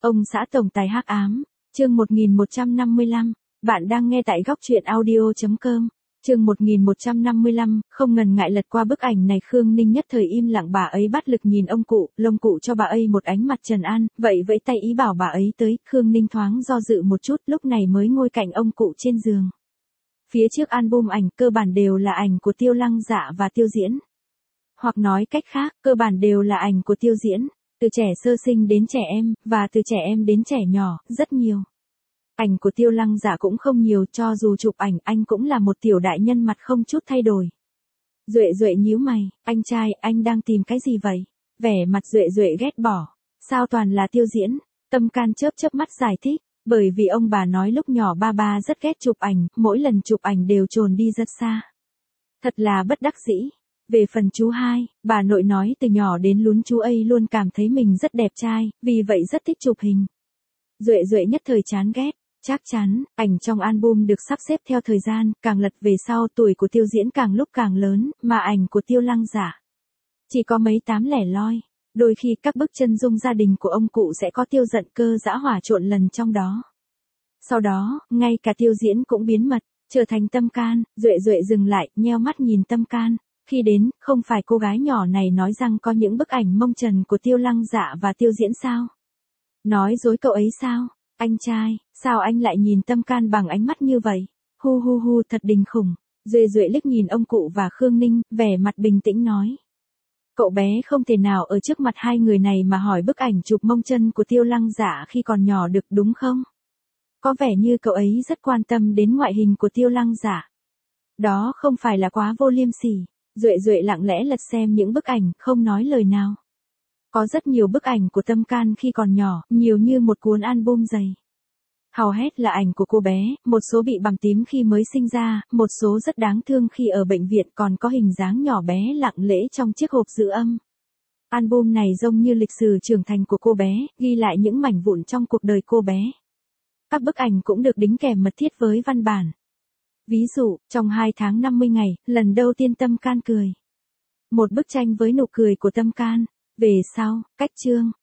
Ông xã tổng tài hắc ám, chương 1155, bạn đang nghe tại góc truyện audio.com. Chương 1155, không ngần ngại lật qua bức ảnh này. Khương Ninh nhất thời im lặng, bà ấy bắt lực nhìn ông cụ, lông cụ cho bà ấy một ánh mặt trần an, vậy vẫy tay ý bảo bà ấy tới. Khương Ninh thoáng do dự một chút, lúc này mới ngồi cạnh ông cụ trên giường. Phía trước album ảnh cơ bản đều là ảnh của Tiêu Lăng Dạ và Tiêu Diễn. Hoặc nói cách khác, cơ bản đều là ảnh của Tiêu Diễn, từ trẻ sơ sinh đến trẻ em, và từ trẻ em đến trẻ nhỏ, rất nhiều. Ảnh của Tiêu Lăng Dạ cũng không nhiều, cho dù chụp ảnh anh cũng là một tiểu đại nhân mặt không chút thay đổi. Duệ Duệ nhíu mày, anh trai, anh đang tìm cái gì vậy? Vẻ mặt Duệ Duệ ghét bỏ, sao toàn là Tiêu Diễn? Tâm Can chớp chớp mắt giải thích, bởi vì ông bà nói lúc nhỏ ba rất ghét chụp ảnh, mỗi lần chụp ảnh đều chồn đi rất xa. Thật là bất đắc dĩ. Về phần chú hai, bà nội nói từ nhỏ đến lớn chú ấy luôn cảm thấy mình rất đẹp trai, vì vậy rất thích chụp hình. Duệ Duệ nhất thời chán ghét, chắc chắn, ảnh trong album được sắp xếp theo thời gian, càng lật về sau tuổi của Tiêu Diễn càng lúc càng lớn, mà ảnh của Tiêu Lăng Dạ chỉ có mấy tám lẻ loi. Đôi khi các bức chân dung gia đình của ông cụ sẽ có Tiêu Giận Cơ dã hỏa trộn lần trong đó. Sau đó, ngay cả Tiêu Diễn cũng biến mật, trở thành Tâm Can. Duệ Duệ dừng lại, nheo mắt nhìn Tâm Can. Khi đến, không phải cô gái nhỏ này nói rằng có những bức ảnh mông trần của Tiêu Lăng Dạ và Tiêu Diễn sao? Nói dối cậu ấy sao? Anh trai, sao anh lại nhìn Tâm Can bằng ánh mắt như vậy? Hu hu hu, thật đình khủng. Duệ Duệ liếc nhìn ông cụ và Khương Ninh, vẻ mặt bình tĩnh nói. Cậu bé không thể nào ở trước mặt hai người này mà hỏi bức ảnh chụp mông chân của Tiêu Lăng Dạ khi còn nhỏ được, đúng không? Có vẻ như cậu ấy rất quan tâm đến ngoại hình của Tiêu Lăng Dạ. Đó không phải là quá vô liêm sỉ. Duệ Duệ lặng lẽ lật xem những bức ảnh, không nói lời nào. Có rất nhiều bức ảnh của Tâm Can khi còn nhỏ, nhiều như một cuốn album dày. Hầu hết là ảnh của cô bé, một số bị bầm tím khi mới sinh ra, một số rất đáng thương khi ở bệnh viện, còn có hình dáng nhỏ bé lặng lẽ trong chiếc hộp giữ âm. Album này giống như lịch sử trưởng thành của cô bé, ghi lại những mảnh vụn trong cuộc đời cô bé. Các bức ảnh cũng được đính kèm mật thiết với văn bản. Ví dụ, trong 2 tháng 50 ngày, lần đầu tiên Tâm Can cười. Một bức tranh với nụ cười của Tâm Can. Về sau, cách chương,